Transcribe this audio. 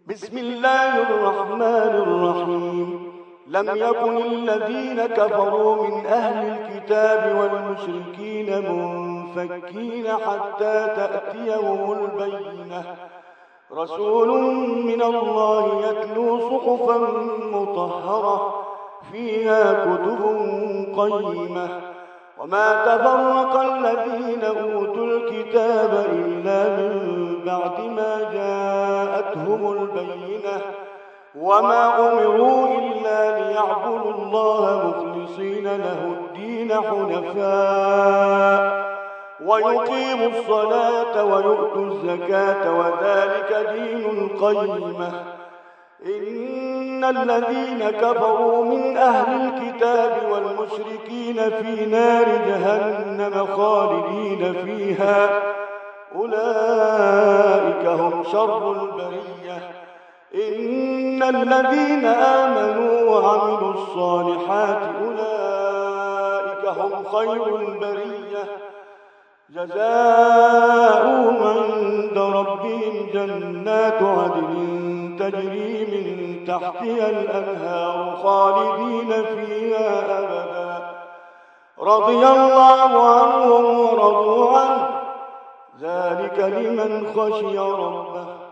بسم الله الرحمن الرحيم. لم يكن الذين كفروا من أهل الكتاب والمشركين منفكين حتى تأتيهم البينة، رسول من الله يتلو صحفا مطهرة فيها كتب قيمة. وما تفرق الذين أوتوا الكتاب إلا من بعد ما جاءتهم البينة، وما أمروا إلا ليعبدوا الله مخلصين له الدين حنفاء ويقيموا الصلاة ويؤتوا الزكاة وذلك دين القيمة. إن الذين كفروا من أهل الكتاب والمشركين في نار جهنم خالدين فيها، أولئك هم شر البرية. إن الذين آمنوا وعملوا الصالحات أولئك هم خير البرية، جزاؤهم عند ربهم جنات عدن تجري من تحتها الأنهار خالدين فيها أبدا، رضي الله عنهم ورضوا عنه، ذلك لمن خشي ربه.